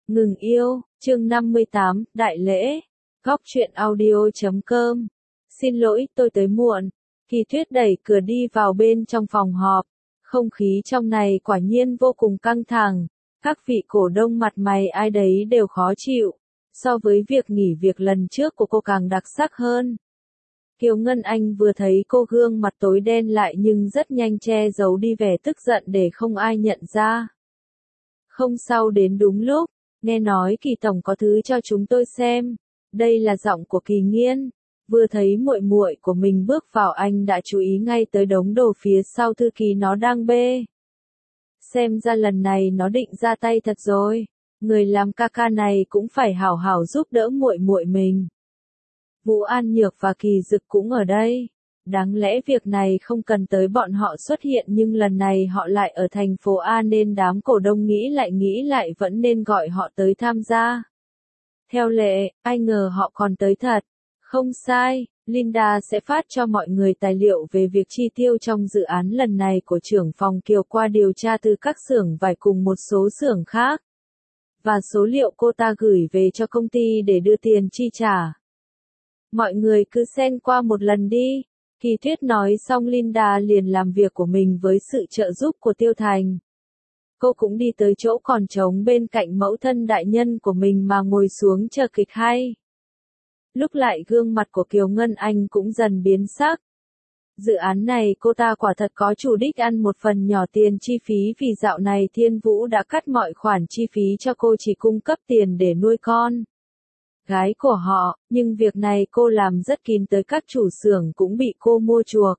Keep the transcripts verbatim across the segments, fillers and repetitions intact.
Ngừng yêu, chương năm mươi tám, Đại lễ. Góc truyện audio chấm com. Xin lỗi, tôi tới muộn. Kỳ Tuyết đẩy cửa đi vào bên trong phòng họp. Không khí trong này quả nhiên vô cùng căng thẳng. Các vị cổ đông mặt mày ai đấy đều khó chịu. So với việc nghỉ việc lần trước của cô càng đặc sắc hơn. Kiều Ngân Anh vừa thấy cô gương mặt tối đen lại nhưng rất nhanh che giấu đi vẻ tức giận để không ai nhận ra. Không sao, đến đúng lúc. Nghe nói Kỳ tổng có thứ cho chúng tôi xem. Đây là giọng của Kỳ Nghiên. Vừa thấy muội muội của mình bước vào anh đã chú ý ngay tới đống đồ phía sau thư ký nó đang bê. Xem ra lần này nó định ra tay thật rồi. Người làm ca ca này cũng phải hảo hảo giúp đỡ muội muội mình. Vũ An Nhược và Kỳ Dực cũng ở đây. Đáng lẽ việc này không cần tới bọn họ xuất hiện nhưng lần này họ lại ở thành phố A nên đám cổ đông nghĩ lại nghĩ lại vẫn nên gọi họ tới tham gia. Theo lệ, ai ngờ họ còn tới thật. Không sai, Linda sẽ phát cho mọi người tài liệu về việc chi tiêu trong dự án lần này của trưởng phòng Kiều qua điều tra từ các xưởng vải cùng một số xưởng khác. Và số liệu cô ta gửi về cho công ty để đưa tiền chi trả. Mọi người cứ xem qua một lần đi. Kỳ Tuyết nói xong Linda liền làm việc của mình với sự trợ giúp của Tiêu Thành. Cô cũng đi tới chỗ còn trống bên cạnh mẫu thân đại nhân của mình mà ngồi xuống chờ kịch hay. Lúc lại gương mặt của Kiều Ngân Anh cũng dần biến sắc. Dự án này cô ta quả thật có chủ đích ăn một phần nhỏ tiền chi phí vì dạo này Thiên Vũ đã cắt mọi khoản chi phí cho cô chỉ cung cấp tiền để nuôi con gái của họ, nhưng việc này cô làm rất kín tới các chủ xưởng cũng bị cô mua chuộc.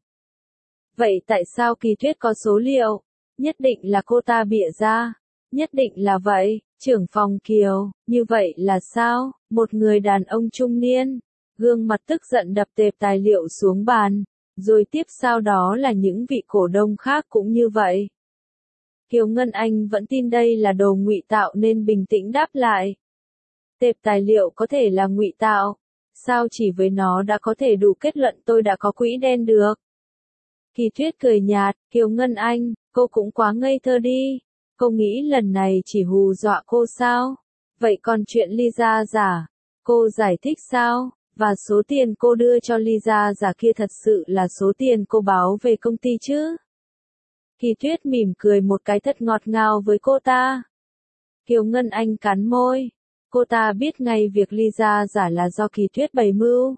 Vậy tại sao Kỳ Tuyết có số liệu? Nhất định là cô ta bịa ra. Nhất định là vậy, trưởng phòng Kiều, như vậy là sao? Một người đàn ông trung niên, gương mặt tức giận đập tệp tài liệu xuống bàn, rồi tiếp sau đó là những vị cổ đông khác cũng như vậy. Kiều Ngân Anh vẫn tin đây là đồ ngụy tạo nên bình tĩnh đáp lại. Tệp tài liệu có thể là ngụy tạo, sao chỉ với nó đã có thể đủ kết luận tôi đã có quỹ đen được? Kỳ Tuyết cười nhạt, Kiều Ngân Anh, cô cũng quá ngây thơ đi. Cô nghĩ lần này chỉ hù dọa cô sao? Vậy còn chuyện Lisa giả, cô giải thích sao? Và số tiền cô đưa cho Lisa giả kia thật sự là số tiền cô báo về công ty chứ? Kỳ Tuyết mỉm cười một cái thật ngọt ngào với cô ta. Kiều Ngân Anh cắn môi. Cô ta biết ngay việc Lisa giả là do Kỳ Tuyết bày mưu.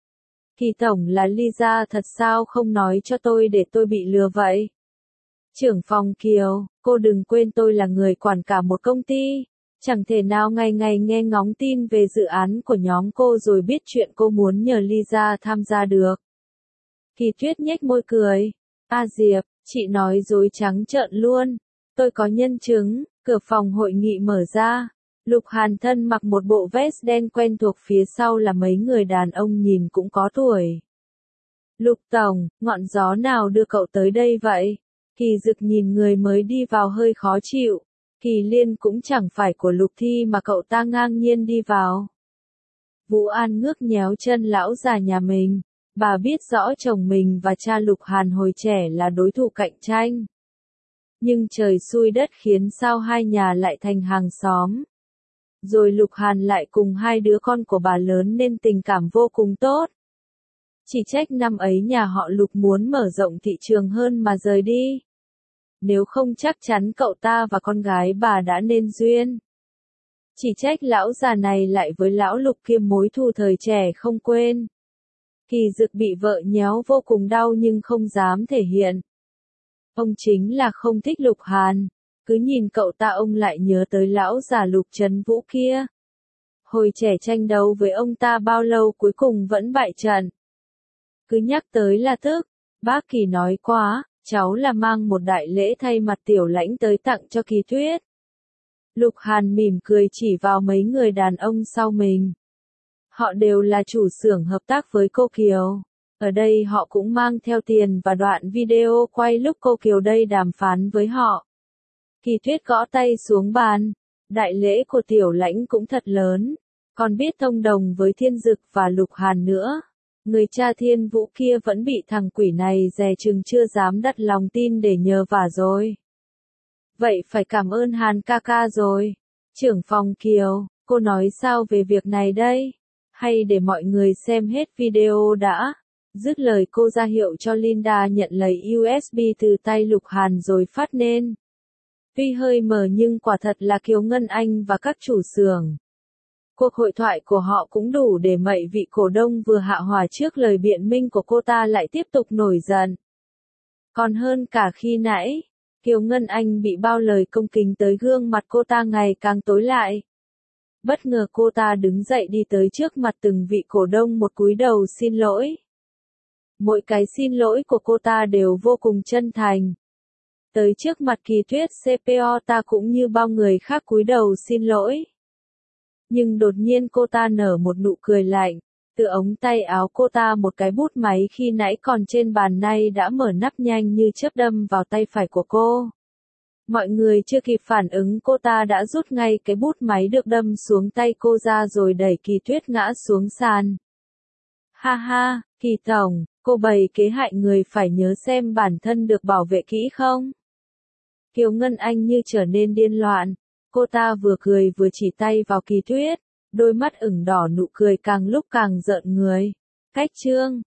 Kỳ tổng là Lisa thật sao không nói cho tôi để tôi bị lừa vậy? Trưởng phòng Kiều, cô đừng quên tôi là người quản cả một công ty. Chẳng thể nào ngày ngày nghe ngóng tin về dự án của nhóm cô rồi biết chuyện cô muốn nhờ Lisa tham gia được. Kỳ Tuyết nhếch môi cười. A Diệp, chị nói dối trắng trợn luôn. Tôi có nhân chứng. Cửa phòng hội nghị mở ra. Lục Hàn Thân mặc một bộ vest đen quen thuộc, phía sau là mấy người đàn ông nhìn cũng có tuổi. Lục tổng, ngọn gió nào đưa cậu tới đây vậy? Kỳ Dực nhìn người mới đi vào hơi khó chịu. Kỳ Liên cũng chẳng phải của Lục Thi mà cậu ta ngang nhiên đi vào. Vũ An ngước nhéo chân lão già nhà mình. Bà biết rõ chồng mình và cha Lục Hàn hồi trẻ là đối thủ cạnh tranh. Nhưng trời xui đất khiến sao hai nhà lại thành hàng xóm. Rồi Lục Hàn lại cùng hai đứa con của bà lớn nên tình cảm vô cùng tốt. Chỉ trách năm ấy nhà họ Lục muốn mở rộng thị trường hơn mà rời đi. Nếu không chắc chắn cậu ta và con gái bà đã nên duyên. Chỉ trách lão già này lại với lão Lục kia mối thù thời trẻ không quên. Kỳ Dực bị vợ nhéo vô cùng đau nhưng không dám thể hiện. Ông chính là không thích Lục Hàn. Cứ nhìn cậu ta ông lại nhớ tới lão già Lục Trấn Vũ kia. Hồi trẻ tranh đấu với ông ta bao lâu cuối cùng vẫn bại trận. Cứ nhắc tới là tức. Bác Kỳ nói quá, cháu là mang một đại lễ thay mặt Tiểu Lãnh tới tặng cho Kỳ Tuyết. Lục Hàn mỉm cười chỉ vào mấy người đàn ông sau mình. Họ đều là chủ xưởng hợp tác với cô Kiều. Ở đây họ cũng mang theo tiền và đoạn video quay lúc cô Kiều đây đàm phán với họ. Kỳ Tuyết gõ tay xuống bàn. Đại lễ của Tiểu Lãnh cũng thật lớn. Còn biết thông đồng với Thiên Dực và Lục Hàn nữa. Người cha Thiên Vũ kia vẫn bị thằng quỷ này dè chừng chưa dám đặt lòng tin để nhờ vả rồi. Vậy phải cảm ơn Hàn ca ca rồi. Trưởng phòng Kiều, cô nói sao về việc này đây? Hay để mọi người xem hết video đã? Dứt lời cô ra hiệu cho Linda nhận lấy u ét bê từ tay Lục Hàn rồi phát lên. Tuy hơi mờ nhưng quả thật là Kiều Ngân Anh và các chủ xưởng. Cuộc hội thoại của họ cũng đủ để mậy vị cổ đông vừa hạ hỏa trước lời biện minh của cô ta lại tiếp tục nổi giận. Còn hơn cả khi nãy, Kiều Ngân Anh bị bao lời công kính tới gương mặt cô ta ngày càng tối lại. Bất ngờ cô ta đứng dậy đi tới trước mặt từng vị cổ đông một cúi đầu xin lỗi. Mỗi cái xin lỗi của cô ta đều vô cùng chân thành. Tới trước mặt Kỳ Tuyết xê pê o ta cũng như bao người khác cúi đầu xin lỗi. Nhưng đột nhiên cô ta nở một nụ cười lạnh, từ ống tay áo cô ta một cái bút máy khi nãy còn trên bàn nay đã mở nắp nhanh như chớp đâm vào tay phải của cô. Mọi người chưa kịp phản ứng cô ta đã rút ngay cái bút máy được đâm xuống tay cô ra rồi đẩy Kỳ Tuyết ngã xuống sàn. Ha ha, Kỳ Tổng, cô bày kế hại người phải nhớ xem bản thân được bảo vệ kỹ không? Kiều Ngân Anh như trở nên điên loạn, cô ta vừa cười vừa chỉ tay vào Kỳ Tuyết, đôi mắt ửng đỏ nụ cười càng lúc càng rợn người. Cách chương